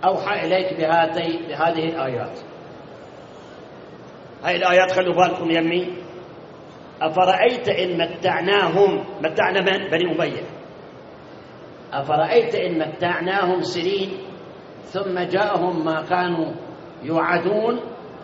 أوحى إليك بهذه الآيات. هاي الآيات خلوا بالكم يمي. أفرأيت إن متعنا من بني أمية، أفرأيت إن متعناهم سنين ثم جاءهم ما كانوا يوعدون،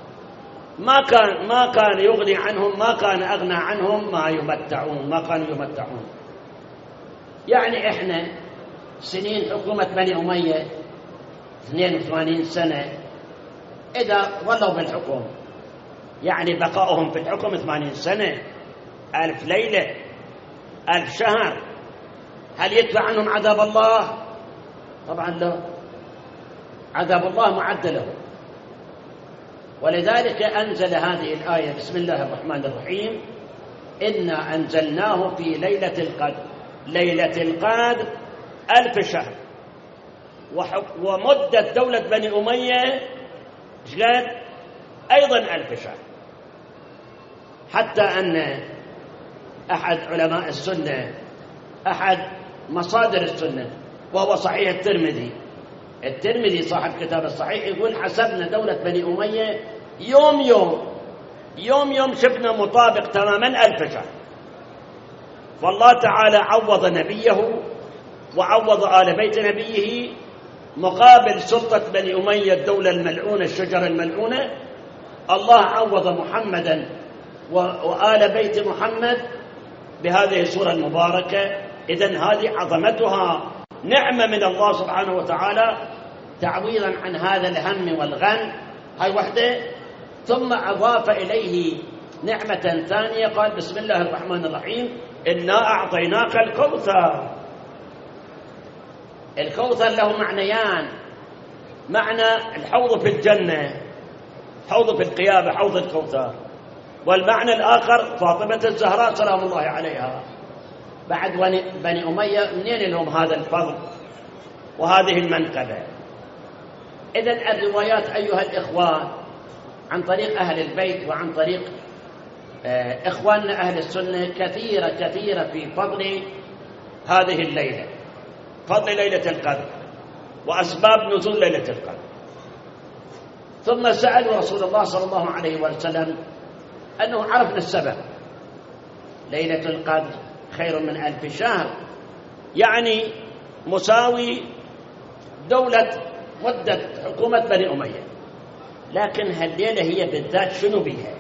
ما كان يغني عنهم، ما كان أغنى عنهم ما كانوا يمتعون. يعني إحنا سنين حكومة بني أمية 82 سنة، إذا ظلوا بالحكم يعني بقاؤهم في الحكم 80 سنة، 1000 ليلة، 1000 شهر، هل يدفع عنهم عذاب الله؟ طبعا لا، عذاب الله معد له. ولذلك أنزل هذه الآية: بسم الله الرحمن الرحيم، إنا أنزلناه في ليلة القدر. ليلة القدر 1000 شهر، ومدة دولة بني أمية قد أيضا 1000 شهر. حتى أن أحد علماء السنة، أحد مصادر السنة، وهو صحيح الترمذي صاحب كتاب الصحيح، يقول: حسبنا دولة بني أمية يوم شفنا مطابق تماما 1000 شهر. فالله تعالى عوض نبيه وعوض آل بيت نبيه مقابل سلطة بني أمية، الدولة الملعونة، الشجرة الملعونة. الله عوض محمدا وآل بيت محمد بهذه السورة المباركة. إذن هذه عظمتها نعمة من الله سبحانه وتعالى تعويضا عن هذا الهم والغم. هاي وحدة. ثم أضاف إليه نعمة ثانية، قال: بسم الله الرحمن الرحيم، إنا أعطيناك الكوثر. الكوثر له معنيان: معنى الحوض في الجنة، حوض في القيامة، حوض الكوثر. والمعنى الآخر فاطمة الزهراء سلام الله عليها. بعد بني أمية منين لهم هذا الفضل وهذه المنقبة؟ إذن الروايات أيها الإخوان عن طريق أهل البيت وعن طريق إخواننا أهل السنة كثيرة في فضل هذه الليلة، فضل ليلة القدر وأسباب نزول ليلة القدر. ثم سألوا رسول الله صلى الله عليه وسلم أنه عرفنا السبب. ليلة القدر خير من 1000 شهر، يعني مساوي دولة مدة حكومة بني أمية. لكن هالليلة هي بالذات شنو بيها؟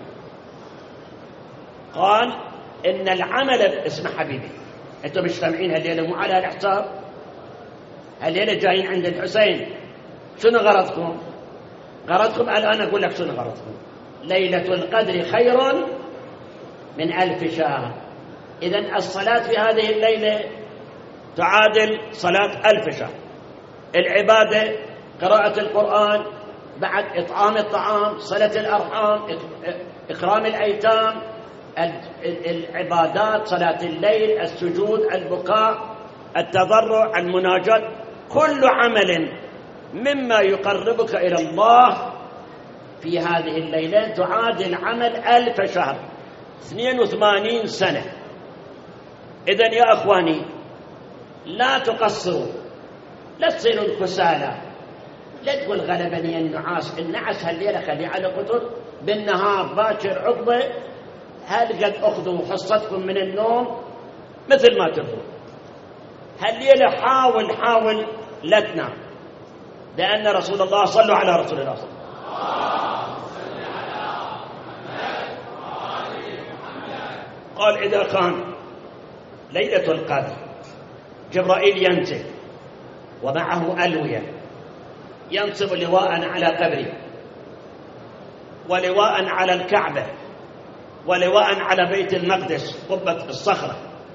قال: إن العمل، اسمع حبيبي، أنتم مش سامعين هالليلة مو على الحساب. هالليلة جايين عند الحسين، شنو غرضكم؟ غرضكم الآن أقول لك شنو غرضكم. ليلة القدر خير من 1000 شهر. إذن الصلاة في هذه الليلة تعادل صلاة 1000 شهر. العبادة قراءة القرآن، بعد إطعام الطعام، صلة الأرحام، إكرام الأيتام، العبادات، صلاة الليل، السجود، البكاء، التضرع، المناجاة، كل عمل مما يقربك إلى الله في هذه الليلة تعادل عمل 1000 شهر، 82 سنة. إذن يا أخواني لا تقصروا، لا تصيروا الكسالى، لا تقول غلبني النعاس هالليلة خلي على قطر، بالنهار باكر عقبة هل قد أخذوا حصتكم من النوم مثل ما تبغوا. هالليلة حاول لا تنام، لأن رسول الله، صلوا على رسول الله صلى الله عليه وسلم، قال: إذا كان ليلة القدر جبرائيل ينزل ومعه ألوية، ينصب لواء على قبره، ولواء على الكعبة، ولواء على بيت المقدس قبة الصخرة،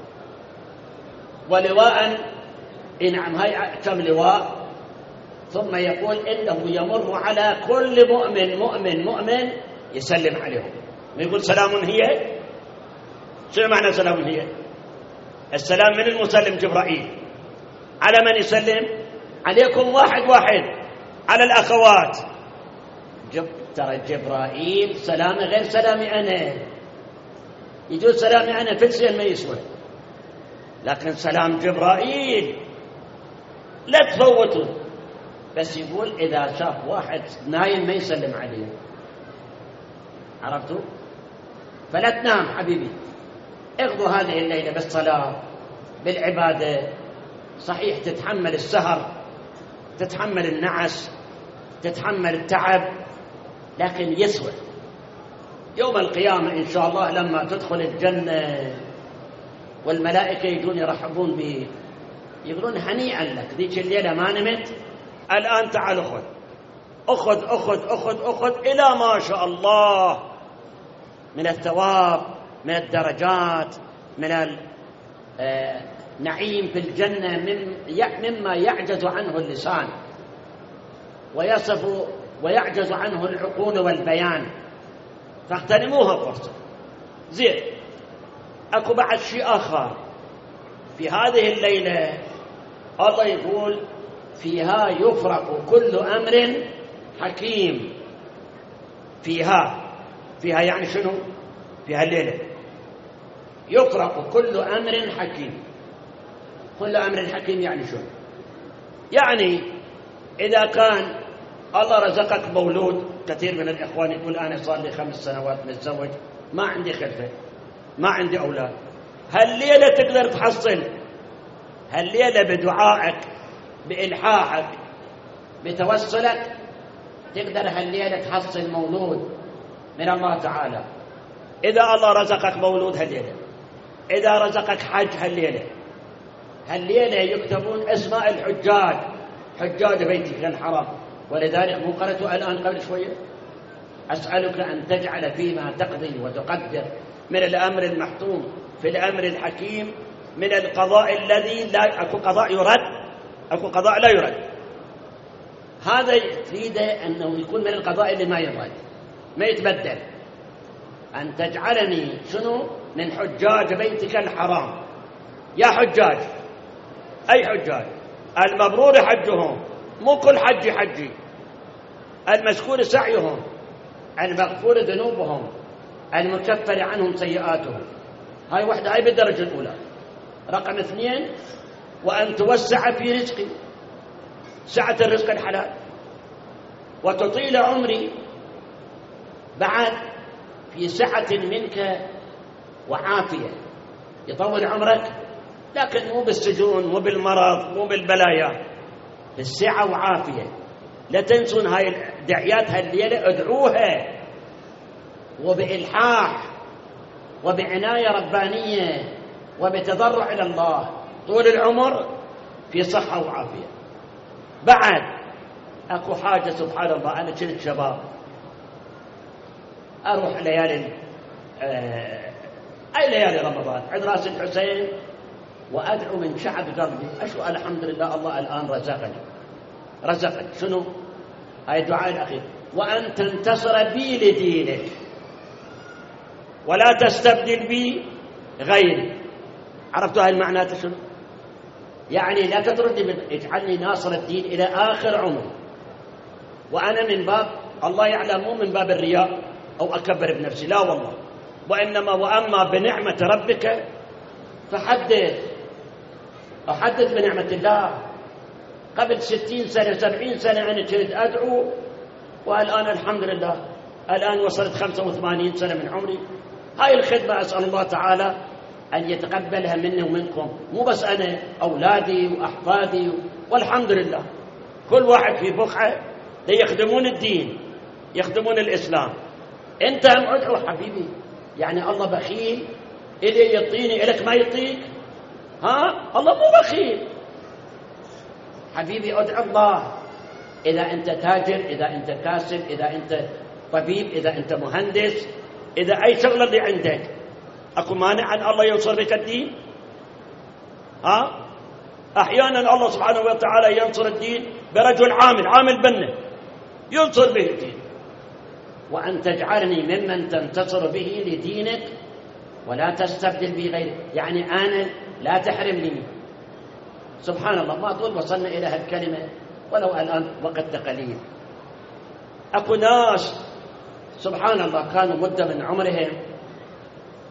ولواء، نعم هاي كم لواء. ثم يقول إنه يمر على كل مؤمن يسلم عليهم ويقول: سلام هي. شو معنى سلام هي؟ السلام من المسلم جبرائيل. على من يسلم؟ عليكم واحد، على الأخوات. ترى جبرائيل سلام غير سلامي أنا. يجوز سلامي أنا فلسين ما يسوى، لكن سلام جبرائيل لا تفوتوا. بس يقول إذا شاف واحد نايم ما يسلم عليه. عرفتوا؟ فلا تنام حبيبي، اقضوا هذه الليلة بالصلاة بالعبادة. صحيح تتحمل السهر، تتحمل النعس، تتحمل التعب، لكن يسوى. يوم القيامة إن شاء الله لما تدخل الجنة والملائكة يجون يرحبون بك يقولون هنيئا لك، ذيك الليلة ما نمت، الآن تعال أخذ إلى ما شاء الله من الثواب، من الدرجات، من النعيم في الجنة، مما يعجز عنه اللسان ويصف ويعجز عنه العقول والبيان. فاغتنموها فرصة. زين، أكو بعد شيء آخر في هذه الليلة. الله يقول فيها يفرق كل أمر حكيم. فيها يعني شنو؟ فيها الليلة يفرق كل أمر حكيم. كل أمر حكيم يعني شنو؟ يعني إذا كان الله رزقك مولود، كثير من الإخوان يقول أنا صار لي 5 سنوات متزوج، ما عندي خلفة، ما عندي أولاد. هالليلة تقدر تحصل، هالليلة بدعائك، بإلحاحك، بتوسلك، تقدر هالليلة تحصل مولود من الله تعالى. إذا الله رزقك مولود هالليلة، إذا رزقك حج هالليلة يكتبون أسماء الحجاج، حجاج بيتك الحرام. ولذلك مو قرأت الآن قبل شوية أسألك أن تجعل فيما تقضي وتقدر من الأمر المحتوم في الأمر الحكيم، من القضاء الذي لا أكو قضاء يرد، أكو قضاء لا يرد. هذا يريد أنه يكون من القضاء اللي ما يرد، ما يتبدل. أن تجعلني شنو؟ من حجاج بيتك الحرام. يا حجاج، أي حجاج؟ المبرور حجهم، مو كل حجي، المشكور سعيهم، المغفور ذنوبهم، المكفر عنهم سيئاتهم. هاي واحدة، هاي بالدرجة الأولى. رقم 2، وأن توسع في رزقي، سعة الرزق الحلال، وتطيل عمري بعد في سعة منك وعافية، يطول عمرك، لكن مو بالسجون، مو بالمرض، مو بالبلايا، بالسعة وعافية. لا تنسون هاي الدعيات هالليلة، ادعوها وبإلحاح وبعناية ربانية وبتضرع إلى الله، طول العمر في صحة وعافية. بعد أكو حاجة سبحان الله، أنا كنت شباب أروح ليالي أي ليالي رمضان عند راس الحسين وأدعو من شعب قلبي، أشوى الحمد لله الله الآن رزقني. شنو؟ هاي الدعاء الأخير، وأن تنتصر بي لدينك ولا تستبدل بي غيري. عرفتوا هاي المعنى شنو؟ يعني لا تطردني، اجعلني ناصر الدين إلى آخر عمري. وأنا من باب الله يعلم، مو من باب الرياء أو أكبر بنفسي، لا والله، وإنما وأما بنعمة ربك أحدث بنعمة الله. قبل 60 سنة 70 سنة أنا كنت أدعو، والآن الحمد لله الآن وصلت 85 سنة من عمري. هاي الخدمة أسأل الله تعالى أن يتقبلها مني ومنكم، مو بس أنا، أولادي وأحفادي، والحمد لله كل واحد في بقعة ليخدمون الدين، يخدمون الإسلام. أنت هم أدعو حبيبي، يعني الله بخيل إلي يعطيني إلك ما يعطيك؟ الله مو بخيل حبيبي، ادعو الله. إذا أنت تاجر، إذا أنت كاسب، إذا أنت طبيب، إذا أنت مهندس، إذا أي شغلة اللي عندك، أكو مانع أن الله ينصر بك الدين؟ أحيانا الله سبحانه وتعالى ينصر الدين برجل عامل بنه ينصر به الدين. وأن تجعلني ممن تنتصر به لدينك ولا تستبدل بي غيره، يعني أنا لا تحرمني. سبحان الله، ما طول وصلنا إلى هالكلمة ولو الآن وقت قليل. أكو ناس سبحان الله كانوا مدة من عمرهم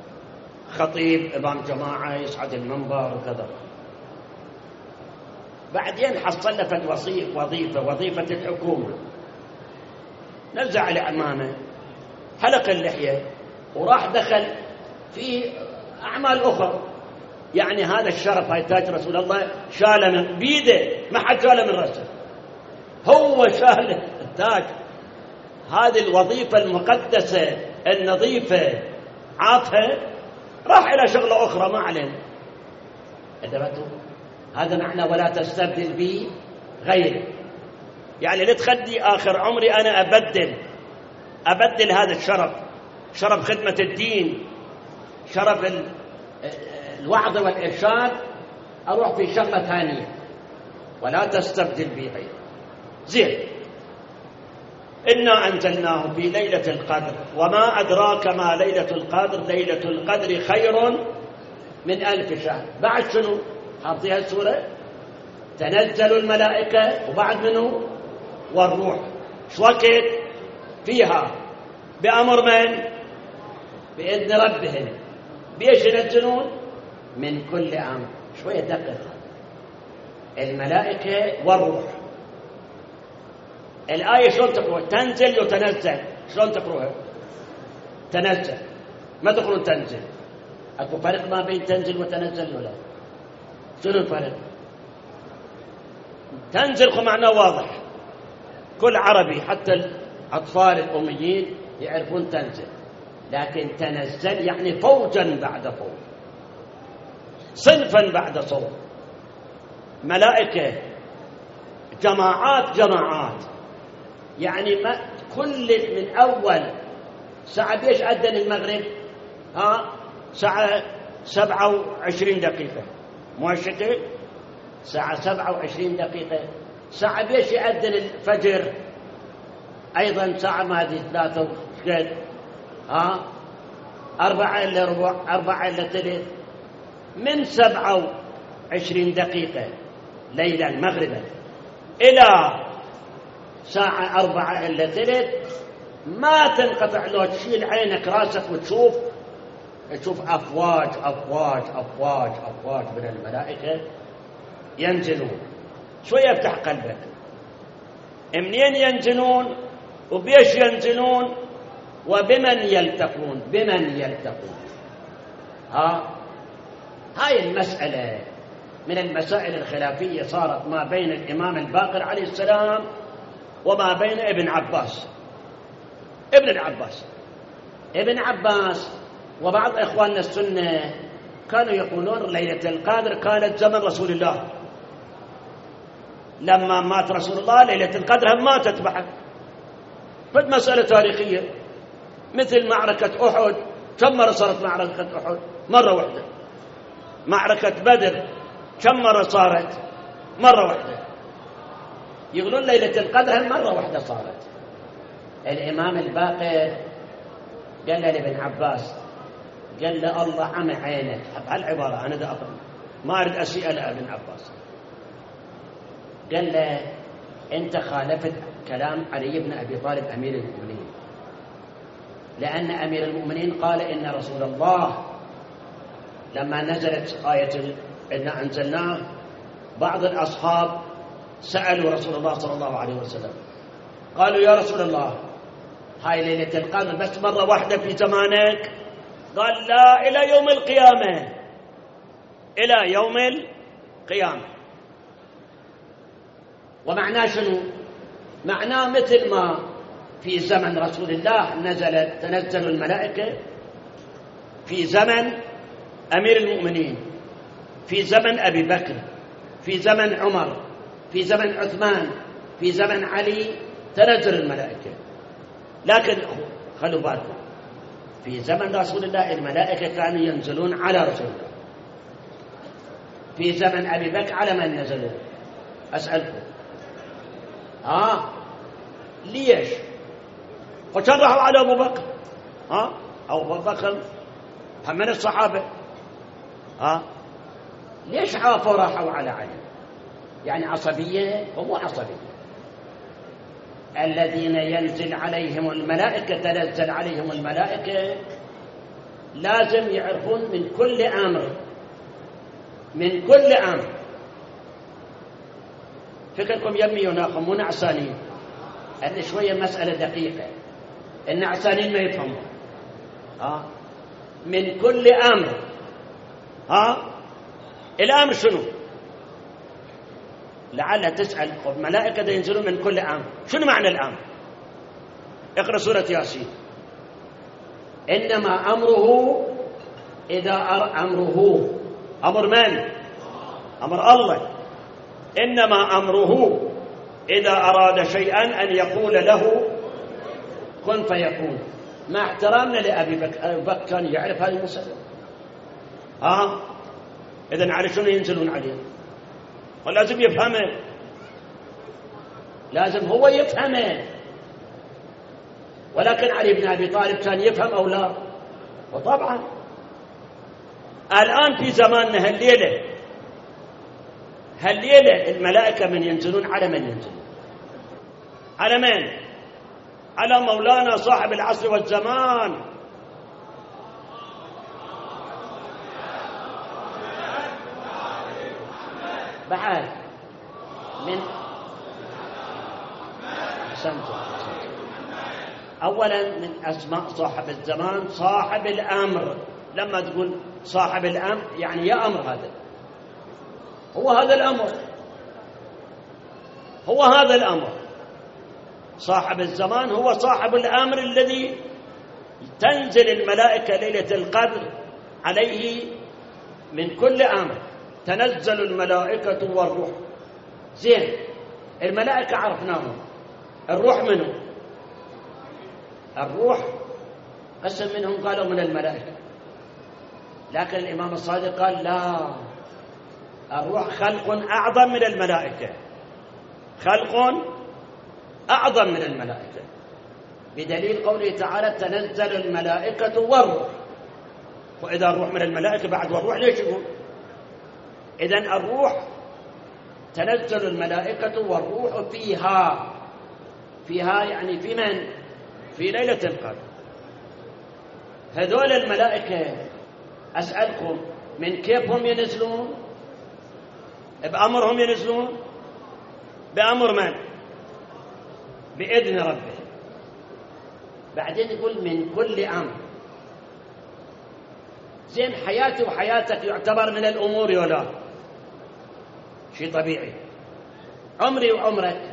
خطيب إمام جماعة يصعد المنبر وكذا، بعدين حصلت وظيفة الحكومة، نزع العمامة، حلق اللحية، وراح دخل في أعمال أخرى. يعني هذا الشرف، هاي تاج رسول الله شاله من بيده، ما حد شاله من رأسه، هو شال التاج. هذه الوظيفة المقدسة النظيفة عاطها، راح إلى شغلة أخرى ما علينا. أدبته هذا معنى ولا تستبدل بي غيري. يعني لا تخلي آخر عمري أنا أبدل هذا الشرف، شرف خدمة الدين، شرف الوعظ والإرشاد، أروح في شغلة ثانية. ولا تستبدل بي غيري. زين، إنا أنزلناه في ليلة القدر وما أدراك ما ليلة القدر، ليلة القدر خير من 1000 شهر. بعد شنو حاطيها السورة؟ تنزل الملائكة، وبعد منه والروح. شو وقت فيها؟ بأمر من؟ بإذن ربهم. بيش ينزلون؟ من كل أمر. شوية دقق، الملائكة والروح. الآية شلون تقرأ؟ تنزل وتنزل. شلون تقرأها؟ تنزل، ما تقرأ تنزل. أكو فرق ما بين تنزل وتنزل ولا؟ شنو الفرق؟ تنزل معناه واضح، كل عربي حتى الأطفال الأميين يعرفون تنزل. لكن تنزل يعني فوجا بعد فوج، صنفا بعد صنف، ملائكة جماعات. يعني ما كل من أول ساعة بيش أذن المغرب؟ ساعة 27 دقيقة، مو الشتاء ساعة 27 دقيقة. ساعة بيش يأذن الفجر أيضا ساعة، ما هذه 3 وشقد 4 إلا ربع، 4 إلا 3، من 27 دقيقة ليلا مغربا إلى ساعة 4 إلا 3 ما تنقطع. لو تشيل عينك راسك وتشوف أفواج أفواج أفواج أفواج من الملائكة ينزلون. شوية يفتح قلبك، منين ينزلون وبيش ينزلون وبمن يلتقون؟ بمن يلتقون؟ هاي المسألة من المسائل الخلافية صارت ما بين الإمام الباقر عليه السلام وما بين ابن عباس وبعض إخواننا السنة كانوا يقولون ليلة القدر كانت زمن رسول الله. لما مات رسول الله ليلة القدر هم ماتت بعد. فد مسألة تاريخية، مثل معركة أحد. كم مرة صارت معركة أحد؟ مرة واحدة. معركة بدر كم مرة صارت؟ مرة واحدة. يقولون ليلة القدر هم مرة واحدة صارت. الإمام الباقر قال لابن عباس، قال له الله عمى عينك. هالعبارة أنا دا أفهم، ما أريد أسيء لابن عباس. قال له أنت خالفت كلام علي بن أبي طالب أمير المؤمنين، لأن أمير المؤمنين قال إن رسول الله لما نزلت آية إنا أنزلناه، بعض الأصحاب سألوا رسول الله صلى الله عليه وسلم، قالوا يا رسول الله هاي ليلة القدر بس مرة واحدة في زمانك؟ قال لا، إلى يوم القيامة، إلى يوم القيامة. ومعناه شنو؟ معناه مثل ما في زمن رسول الله تنزل الملائكة، في زمن أمير المؤمنين، في زمن أبي بكر، في زمن عمر، في زمن عثمان، في زمن علي تنزل الملائكة. لكن خلوا بالكم، في زمن رسول الله الملائكة كانوا ينزلون على رسول الله. في زمن أبي بكر على من نزلوا؟ أسألكم ليش؟ وكان راحوا على أبو بكر أو أبو بكر من الصحابة ليش عافوا راحوا على علي؟ يعني عصبية؟ هو عصبية. الذين ينزل عليهم الملائكة، تنزل عليهم الملائكة، لازم يعرفون من كل أمر فكركم يمي وناخم مو نعسانين، أن شوية مسألة دقيقة. النعسانين ما يفهمون. من كل أمر. الأمر شنو؟ لعلها تسأل ملائكة ينزلون من كل أمر، شنو معنى الأمر؟ اقرأ سورة ياسين. إنما أمره إذا أمره أمر من؟ أمر الله. إنما أمره إذا أراد شيئا أن يقول له كن فيكون. مع احترامنا لأبي بكر كان يعرف هذه المسألة. إذن على شنو ينزلون عليه؟ ولازم يفهمه، لازم هو يفهمه. ولكن علي بن أبي طالب كان يفهم أو لا؟ وطبعا الآن في زماننا هالليلة الملائكة من ينزلون على من ينزلون؟ على من؟ على مولانا صاحب العصر والزمان. بعد من أولا من أسماء صاحب الزمان صاحب الأمر. لما تقول صاحب الأمر يعني يا أمر هذا، هو هذا الأمر، هو هذا الأمر. صاحب الزمان هو صاحب الأمر الذي تنزل الملائكة ليلة القدر عليه من كل أمر. تنزل الملائكة والروح. زين، الملائكة عرفناهم، الروح منه؟ الروح قسم منهم قالوا من الملائكة، لكن الإمام الصادق قال لا، الروح خلق أعظم من الملائكة، خلق أعظم من الملائكة، بدليل قوله تعالى تنزل الملائكة والروح. وإذا الروح من الملائكة بعد والروح ليش يقول؟ إذن الروح تنزل الملائكة والروح فيها يعني في من؟ في ليلة القدر. هذول الملائكة أسألكم من كيفهم ينزلون؟ بأمرهم ينزلون؟ بأمر من؟ بإذن ربه. بعدين يقول من كل أمر. زين، حياتي وحياتك يعتبر من الأمور ولا؟ شيء طبيعي. عمري وعمرك.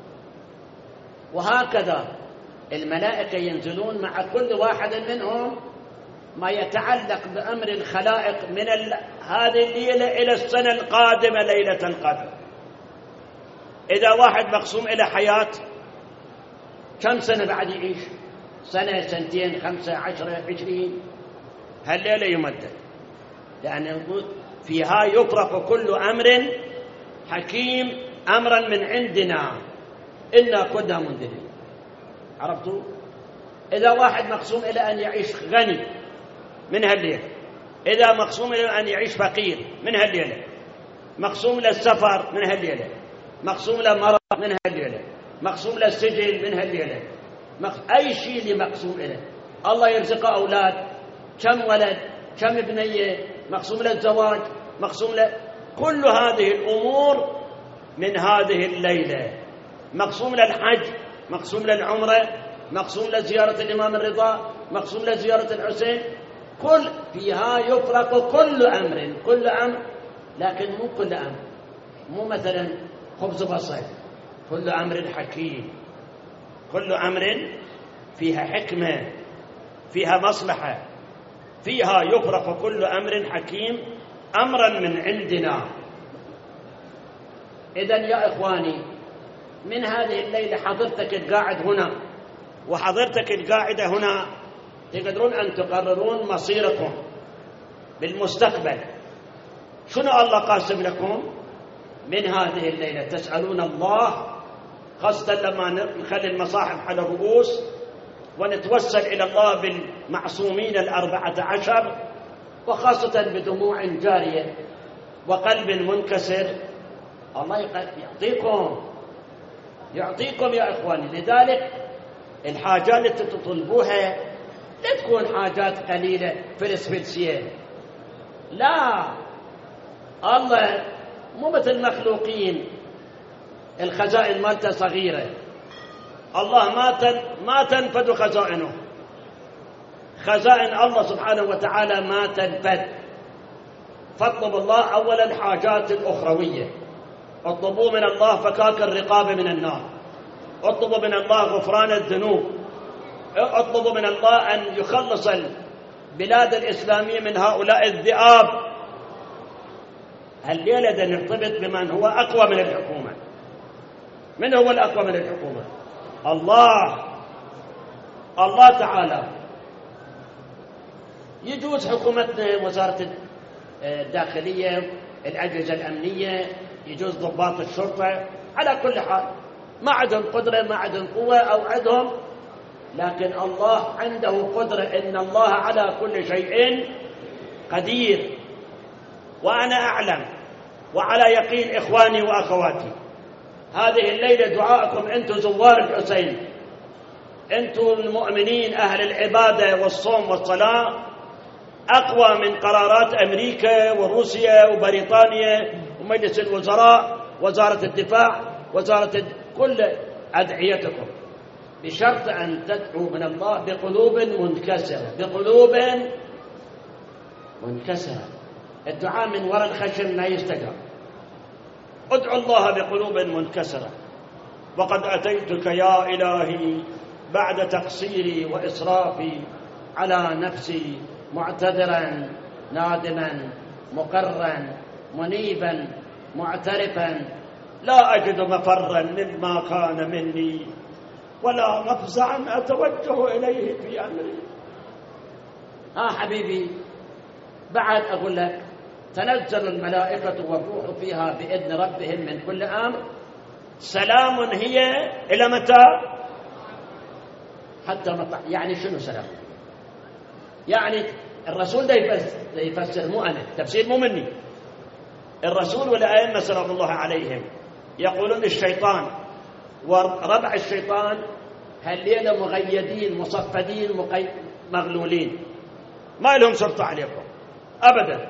وهكذا الملائكة ينزلون مع كل واحد منهم ما يتعلق بأمر الخلائق من هذه الليلة إلى السنة القادمة ليلة القدر. إذا واحد مقسوم إلى حياة كم سنة بعد يعيش؟ سنة، سنتين، 5، 10، 20. هالليلة يمدد، لأن يقول فيها يفرق كل أمر حكيم أمرا من عندنا إنا كنا منذرين. عرفتوا؟ إذا واحد مقسوم إلى أن يعيش غني من هالليلة، إذا مقسوم إلى أن يعيش فقير من هالليلة، مقسوم للسفر من هالليلة، مقسوم للمرض من هالليلة، مقسوم للسجن من هالليلة، أي شيء اللي مقسوم إليه. الله يرزق أولاد، كم ولد، كم ابنية، مقسوم للزواج، مقسوم كل هذه الأمور من هذه الليلة. مقسوم للحج، مقسوم للعمرة، مقسوم لزيارة الإمام الرضا، مقسوم لزيارة الحسين. كل فيها يفرق كل أمر، لكن مو كل أمر، مو مثلا خبز بصل. كل أمر حكيم، كل أمر فيها حكمة، فيها مصلحة، فيها يفرق كل أمر حكيم أمرا من عندنا. إذن يا إخواني، من هذه الليلة حضرتك القاعد هنا وحضرتك القاعدة هنا تقدرون أن تقررون مصيركم بالمستقبل. شنو الله قاسم لكم من هذه الليلة؟ تسألون الله، خاصة لما نخلي المصاحف على الرؤوس ونتوسل إلى الله بالمعصومين 14، وخاصة بدموع جارية وقلب منكسر. الله يعطيكم يا إخواني. لذلك الحاجات التي تطلبوها لا تكون حاجات قليلة فلسفلسية، لا، الله مو مثل المخلوقين الخزائن مالته صغيرة، الله ما تنفد خزائنه. خزائن الله سبحانه وتعالى ما تنفد. فاطلب الله أولا حاجات الأخروية، اطلبوا من الله فكاك الرقاب من النار، اطلبوا من الله غفران الذنوب، اطلبوا من الله أن يخلص البلاد الإسلامية من هؤلاء الذئاب. الليلة نرتبط بمن هو أقوى من الحكومة. من هو الأقوى من الحكومة؟ الله تعالى. يجوز حكومتنا وزارة الداخلية، الأجهزة الأمنية، يجوز ضباط الشرطة، على كل حال ما عندهم قدرة، ما عندهم قوة، أو عندهم، لكن الله عنده قدرة. إن الله على كل شيء قدير. وأنا أعلم وعلى يقين إخواني وأخواتي، هذه الليلة دعاءكم أنتم زوار الحسين، أنتم المؤمنين أهل العبادة والصوم والصلاة، أقوى من قرارات أمريكا وروسيا وبريطانيا ومجلس الوزراء، وزارة الدفاع، كل أدعيتكم، بشرط أن تدعوا من الله بقلوب منكسرة. الدعاء من وراء الخشم لا يستجاب. ادعوا الله بقلوب منكسرة. وقد أتيتك يا إلهي بعد تقصيري وإسرافي على نفسي، معتذرا نادما مقرا منيبا معترفا، لا أجد مفرا مما كان مني، ولا مفزعا أتوجه إليه في أمري. حبيبي، بعد أقول لك تنزل الملائكة والروح فيها بإذن ربهم من كل أمر، سلام هي إلى متى؟ حتى مطلع. يعني شنو سلام؟ يعني الرسول ده يفسر، مو أنا، تفسير مو مني. الرسول والأئمة سلام الله عليهم يقولون الشيطان وربع الشيطان هالليلة مغيدين مصفدين مغلولين، ما لهم سلطة عليكم أبدا.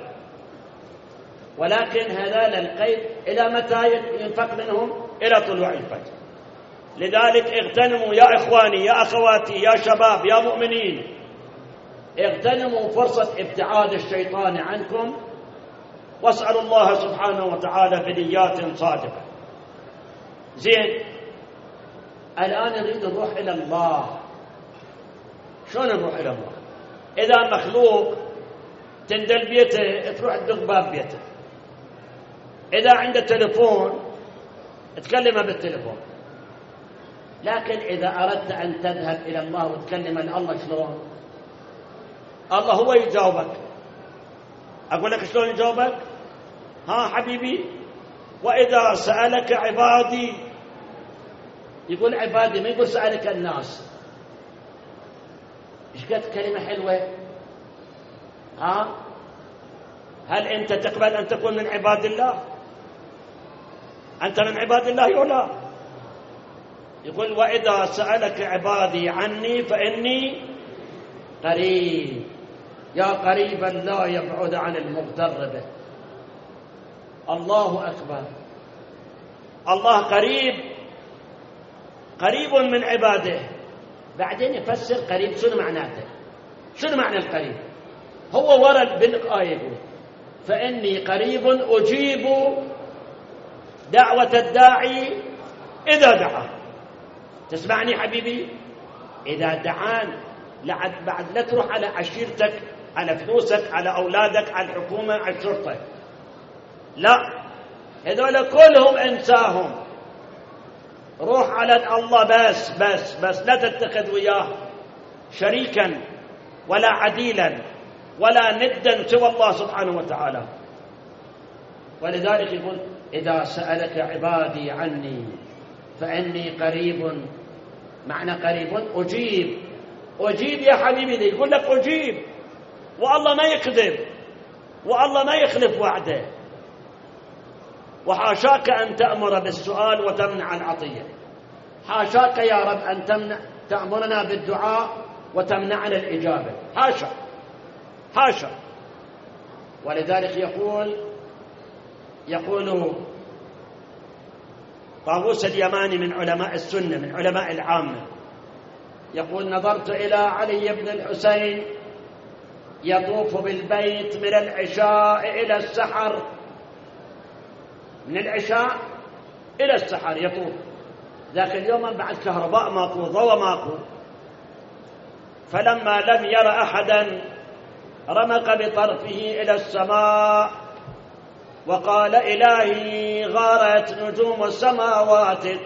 ولكن هذا القيد إلى متى ينفق منهم؟ إلى طلوع الفجر. لذلك اغتنموا يا إخواني يا أخواتي يا شباب يا مؤمنين، اغتنموا فرصة ابتعاد الشيطان عنكم، واسألوا الله سبحانه وتعالى بنيات صادقة. زين، الآن نريد نروح إلى الله. شلون نروح إلى الله؟ إذا مخلوق تندل بيته تروح تدق باب بيته، إذا عنده تليفون تكلمه بالتليفون. لكن إذا أردت أن تذهب إلى الله وتكلم الله، شلون؟ الله هو يجاوبك. أقول لك شلون يجاوبك؟ حبيبي، وإذا سألك عبادي، يقول عبادي، ما يقول سألك الناس. إيش قد كلمة حلوة. هل أنت تقبل أن تكون من عباد الله؟ أنت من عباد الله ولا؟ يقول وإذا سألك عبادي عني فإني قريب، يا قريبا لا يبعد عن المغتر به. الله أكبر. الله قريب من عباده. بعدين يفسر قريب شنو معناته، شنو معنى القريب. هو ورد بالآية يقول فإني قريب أجيب دعوة الداعي إذا دعا. تسمعني حبيبي؟ إذا دعان بعد لا تروح على عشيرتك، على فلوسك، على أولادك، على الحكومة، على الشرطة، لا، هذول كلهم انساهم. روح على الله بس لا تتخذ وياه شريكا ولا عديلا ولا ندا سوى الله سبحانه وتعالى. ولذلك يقول إذا سألك عبادي عني فإني قريب. معنى قريب أجيب يا حبيبي، يقول لك أجيب، والله ما يكذب، والله ما يخلف وعده. وحاشاك أن تأمر بالسؤال وتمنع العطية. حاشاك يا رب أن تأمرنا بالدعاء وتمنعنا الإجابة. حاشا. ولذلك يقول طاووس اليماني من علماء السنة، من علماء العامة، يقول: نظرت إلى علي بن الحسين يطوف بالبيت من العشاء إلى السحر، من العشاء إلى السحر يطوف. ذاك اليوم بعد كهرباء ماكو، ضوء ماكو، فلما لم ير أحدا رمق بطرفه إلى السماء وقال: إلهي غارت نجوم السماواتك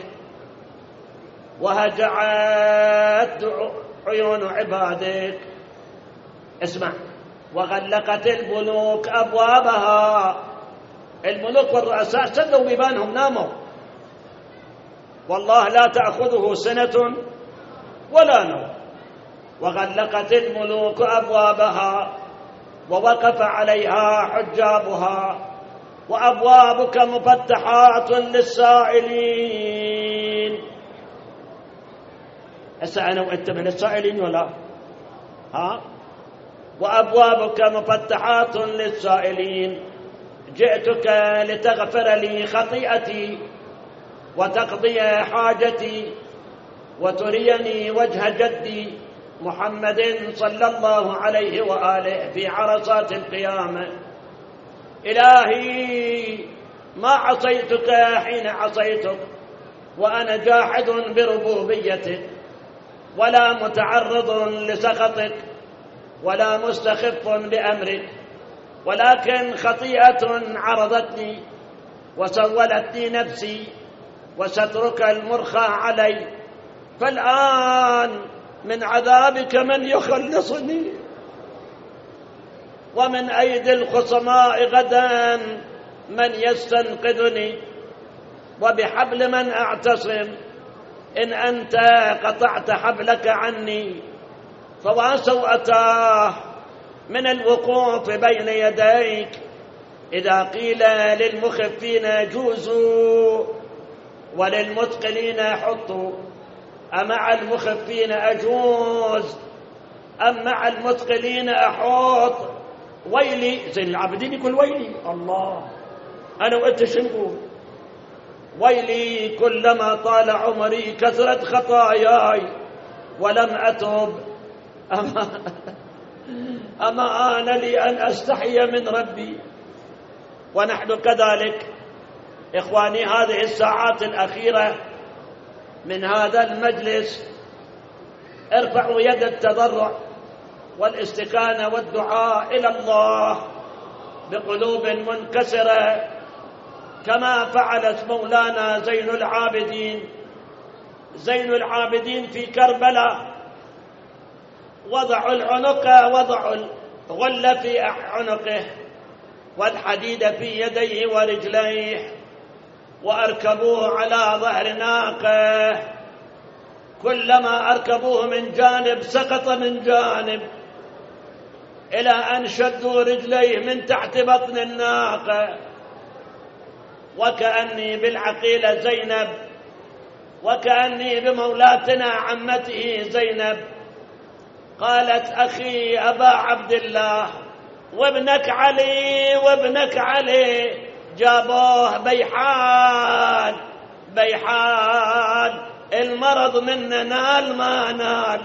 وهجعت عيون عبادك. اسمع: وغلقت الملوك أبوابها. الملوك والرؤساء سدوا بيبانهم، ناموا، والله لا تأخذه سنة ولا نوم. وغلقت الملوك أبوابها ووقف عليها حجابها وأبوابك مفتحات للسائلين. هسه أنا وأنت من السائلين ولا؟ وأبوابك مفتحات للسائلين. جئتك لتغفر لي خطيئتي وتقضي حاجتي وتريني وجه جدي محمد صلى الله عليه وآله في عرصات القيامة. إلهي ما عصيتك حين عصيتك وأنا جاحد بربوبيتك، ولا متعرض لسخطك ولا مستخف بأمرك، ولكن خطيئة عرضتني وسولتني نفسي وسترك المرخى علي، فالآن من عذابك من يخلصني، ومن أيدي الخصماء غدا من يستنقذني، وبحبل من أعتصم إن أنت قطعت حبلك عني، فوا سوءتاه من الوقوف بين يديك إذا قيل للمخفين جوزوا وللمثقلين حطوا، أمع المخفين أجوز أم مع المثقلين أحط؟ ويلي، زين العابدين يقول ويلي، الله أنا وأنت شو نقول؟ ويلي كلما طال عمري كثرت خطاياي ولم أتب، أما آن لي أن أستحي من ربي. ونحن كذلك إخواني، هذه الساعات الأخيرة من هذا المجلس ارفعوا يد التضرع والاستكانة والدعاء إلى الله بقلوب منكسرة، كما فعلت مولانا زين العابدين. زين العابدين في كربلاء وضعوا العنق، وضعوا الغل في عنقه والحديد في يديه ورجليه، وأركبوه على ظهر ناقة، كلما أركبوه من جانب سقط من جانب، إلى أن شدوا رجليه من تحت بطن الناقة. وكأني بالعقيلة زينب، وكأني بمولاتنا عمته زينب، قالت: أخي أبا عبد الله وابنك علي، وابنك علي جابوه بيحان، بيحان المرض منه نال ما نال.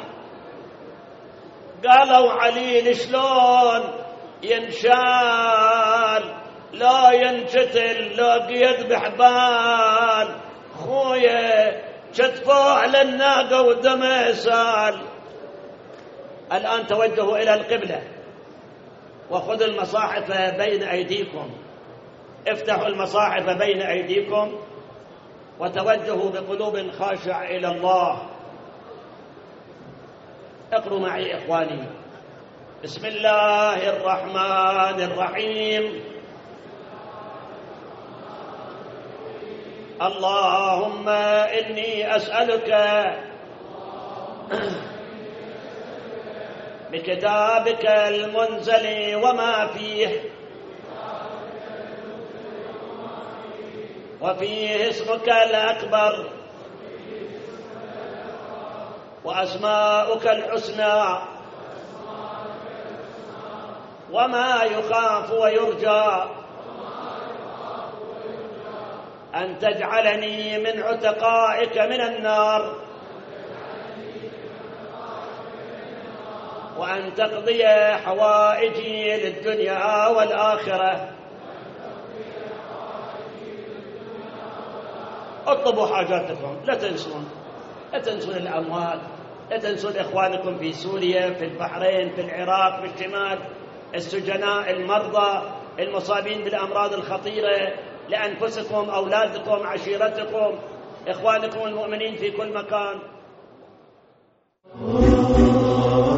قالوا علي شلون ينشال، لا ينشتل، لا قيد بحبال، خويا شتفوه للناقة ودمه سال. الآن توجهوا إلى القبلة وخذوا المصاحف بين أيديكم، افتحوا المصاحف بين أيديكم وتوجهوا بقلوب خاشعة إلى الله. اقروا معي إخواني: بسم الله الرحمن الرحيم. اللهم إني أسألك بكتابك المنزل وما فيه، وفيه اسمك الأكبر وأسماؤك الحسنى، وما يخاف ويرجى أن تجعلني من عتقائك من النار، وأن تقضي حوائجي للدنيا والآخرة. اطلبوا حاجاتكم، لا تنسون الأموال، لا تنسون إخوانكم في سوريا، في البحرين، في العراق، في الشمال، السجناء، المرضى، المصابين بالأمراض الخطيرة، لأنفسكم، أولادكم، عشيرتكم، إخوانكم المؤمنين في كل مكان.